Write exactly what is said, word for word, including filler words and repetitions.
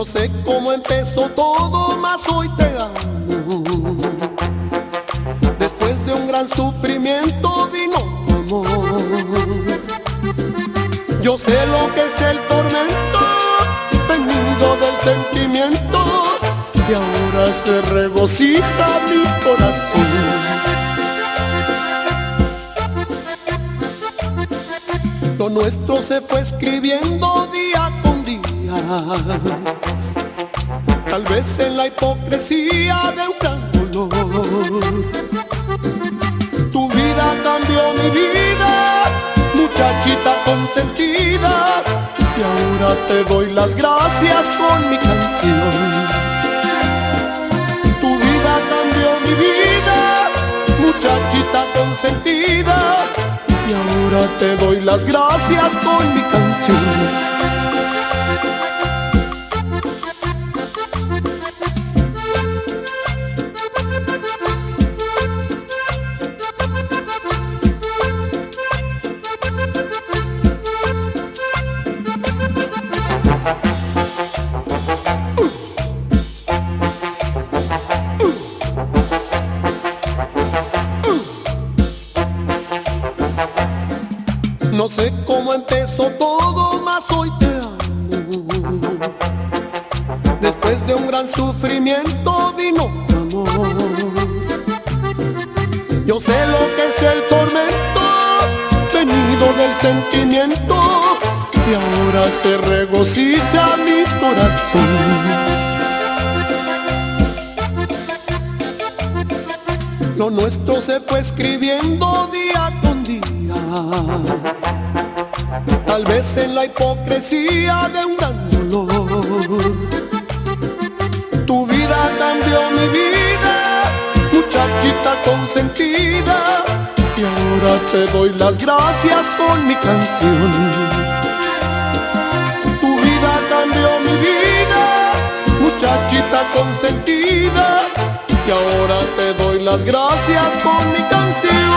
sé cómo empezó todo, mas hoy te amo. Después de un gran sufrimiento vino tu amor. Yo sé lo que es el tormento venido del sentimiento, y ahora se regocija mi corazón. Lo nuestro se fue escribiendo día con día, tal vez en la hipocresía de un gran dolor. Tu vida cambió mi vida, muchachita consentida, y ahora te doy las gracias con mi canción. Tu vida cambió mi vida, muchachita consentida, y ahora te doy las gracias con mi canción. No sé cómo empezó todo, mas hoy te amo. Después de un gran sufrimiento vino tu amor. Yo sé lo que es el tormento venido del sentimiento, y ahora se regocija mi corazón. Lo nuestro se fue escribiendo día con día, tal vez en la hipocresía de un gran dolor. Tu vida cambió mi vida, muchachita consentida, y ahora te doy las gracias con mi canción. Tu vida cambió mi vida, muchachita consentida, y ahora te doy las gracias con mi canción.